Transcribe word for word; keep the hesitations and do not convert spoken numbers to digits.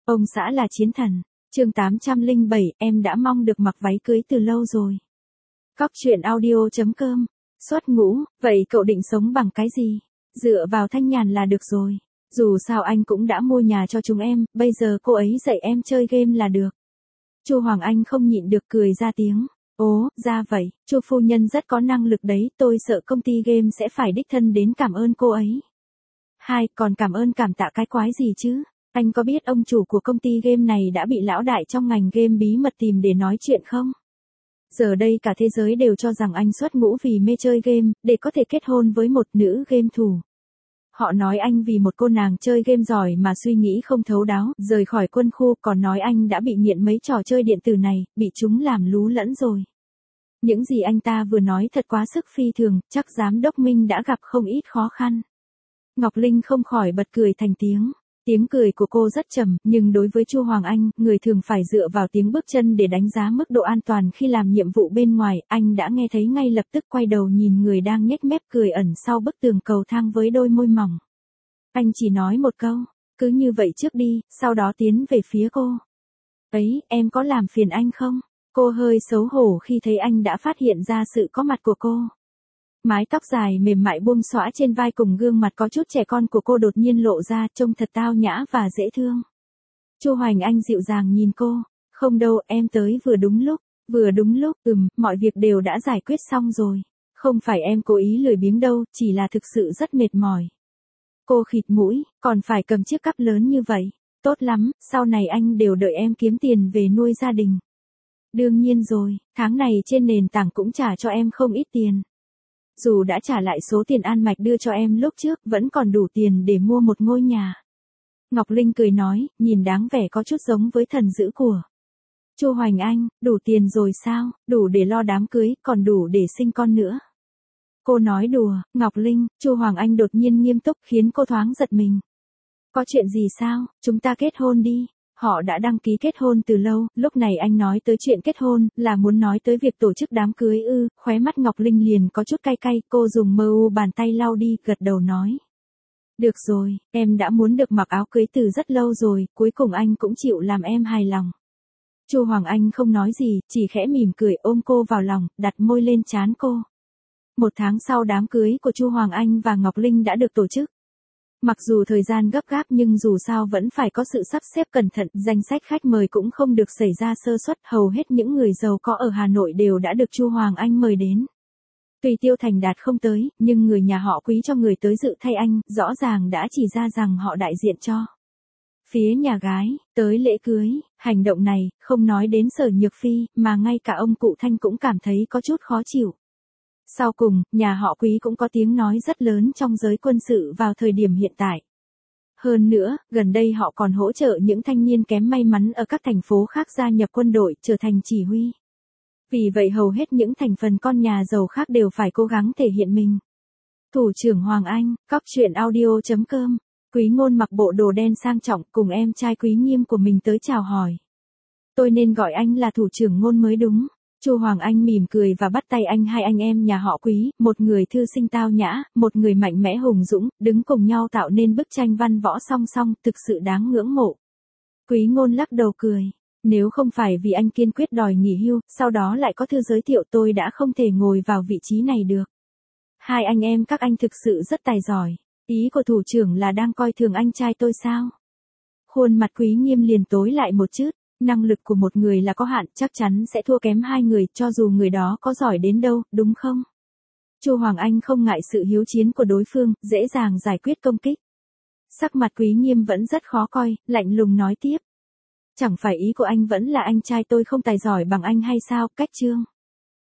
Ông xã là chiến thần. Chương tám trăm lẻ bảy, em đã mong được mặc váy cưới từ lâu rồi. Cóc truyện audio chấm com. Xuất ngũ, vậy cậu định sống bằng cái gì? Dựa vào Thanh Nhàn là được rồi. Dù sao anh cũng đã mua nhà cho chúng em, bây giờ cô ấy dạy em chơi game là được. Chu Hoàng Anh không nhịn được cười ra tiếng. Ố, ra vậy, Chu phu nhân rất có năng lực đấy, tôi sợ công ty game sẽ phải đích thân đến cảm ơn cô ấy. Hai, còn cảm ơn cảm tạ cái quái gì chứ? Anh có biết ông chủ của công ty game này đã bị lão đại trong ngành game bí mật tìm để nói chuyện không? Giờ đây cả thế giới đều cho rằng anh xuất ngũ vì mê chơi game, để có thể kết hôn với một nữ game thủ. Họ nói anh vì một cô nàng chơi game giỏi mà suy nghĩ không thấu đáo, rời khỏi quân khu, còn nói anh đã bị nghiện mấy trò chơi điện tử này, bị chúng làm lú lẫn rồi. Những gì anh ta vừa nói thật quá sức phi thường, chắc giám đốc Minh đã gặp không ít khó khăn. Ngọc Linh không khỏi bật cười thành tiếng. Tiếng cười của cô rất trầm, nhưng đối với Chu Hoàng Anh, người thường phải dựa vào tiếng bước chân để đánh giá mức độ an toàn khi làm nhiệm vụ bên ngoài, anh đã nghe thấy ngay lập tức quay đầu nhìn người đang nhếch mép cười ẩn sau bức tường cầu thang với đôi môi mỏng. Anh chỉ nói một câu, cứ như vậy trước đi, sau đó tiến về phía cô. Ấy, em có làm phiền anh không? Cô hơi xấu hổ khi thấy anh đã phát hiện ra sự có mặt của cô. Mái tóc dài mềm mại buông xõa trên vai cùng gương mặt có chút trẻ con của cô đột nhiên lộ ra, trông thật tao nhã và dễ thương. Chu Hoành Anh dịu dàng nhìn cô, không đâu, em tới vừa đúng lúc, vừa đúng lúc, ừm, mọi việc đều đã giải quyết xong rồi. Không phải em cố ý lười biếng đâu, chỉ là thực sự rất mệt mỏi. Cô khịt mũi, còn phải cầm chiếc cắp lớn như vậy. Tốt lắm, sau này anh đều đợi em kiếm tiền về nuôi gia đình. Đương nhiên rồi, tháng này trên nền tảng cũng trả cho em không ít tiền. Dù đã trả lại số tiền An Mạch đưa cho em lúc trước, vẫn còn đủ tiền để mua một ngôi nhà. Ngọc Linh cười nói, nhìn đáng vẻ có chút giống với thần dữ của Chu Hoành Anh, đủ tiền rồi sao, đủ để lo đám cưới, còn đủ để sinh con nữa. Cô nói đùa, Ngọc Linh, Chu Hoàng Anh đột nhiên nghiêm túc khiến cô thoáng giật mình. Có chuyện gì sao, chúng ta kết hôn đi. Họ đã đăng ký kết hôn từ lâu, lúc này anh nói tới chuyện kết hôn, là muốn nói tới việc tổ chức đám cưới ư, khóe mắt Ngọc Linh liền có chút cay cay, cô dùng mơ u bàn tay lau đi, gật đầu nói. Được rồi, em đã muốn được mặc áo cưới từ rất lâu rồi, cuối cùng anh cũng chịu làm em hài lòng. Chu Hoàng Anh không nói gì, chỉ khẽ mỉm cười ôm cô vào lòng, đặt môi lên trán cô. Một tháng sau đám cưới của Chu Hoàng Anh và Ngọc Linh đã được tổ chức. Mặc dù thời gian gấp gáp nhưng dù sao vẫn phải có sự sắp xếp cẩn thận, danh sách khách mời cũng không được xảy ra sơ suất, hầu hết những người giàu có ở Hà Nội đều đã được Chu Hoàng Anh mời đến. Tuy Tiêu Thành Đạt không tới, nhưng người nhà họ Quý cho người tới dự thay anh, rõ ràng đã chỉ ra rằng họ đại diện cho phía nhà gái, tới lễ cưới. Hành động này, không nói đến Sở Nhược Phi, mà ngay cả ông cụ Thanh cũng cảm thấy có chút khó chịu. Sau cùng, nhà họ Quý cũng có tiếng nói rất lớn trong giới quân sự vào thời điểm hiện tại. Hơn nữa, gần đây họ còn hỗ trợ những thanh niên kém may mắn ở các thành phố khác gia nhập quân đội, trở thành chỉ huy. Vì vậy hầu hết những thành phần con nhà giàu khác đều phải cố gắng thể hiện mình. Thủ trưởng Hoàng Anh, cóc truyện audio chấm com. Quý Ngôn mặc bộ đồ đen sang trọng cùng em trai Quý Nghiêm của mình tới chào hỏi. Tôi nên gọi anh là thủ trưởng Ngôn mới đúng. Chu Hoàng Anh mỉm cười và bắt tay anh. Hai anh em nhà họ Quý, một người thư sinh tao nhã, một người mạnh mẽ hùng dũng, đứng cùng nhau tạo nên bức tranh văn võ song song, thực sự đáng ngưỡng mộ. Quý Ngôn lắc đầu cười. Nếu không phải vì anh kiên quyết đòi nghỉ hưu, sau đó lại có thư giới thiệu, tôi đã không thể ngồi vào vị trí này được. Hai anh em các anh thực sự rất tài giỏi. Ý của thủ trưởng là đang coi thường anh trai tôi sao? Khuôn mặt Quý Nghiêm liền tối lại một chút. Năng lực của một người là có hạn, chắc chắn sẽ thua kém hai người, cho dù người đó có giỏi đến đâu, đúng không? Chu Hoàng Anh không ngại sự hiếu chiến của đối phương, dễ dàng giải quyết công kích. Sắc mặt Quý Nghiêm vẫn rất khó coi, lạnh lùng nói tiếp. Chẳng phải ý của anh vẫn là anh trai tôi không tài giỏi bằng anh hay sao, cách chương.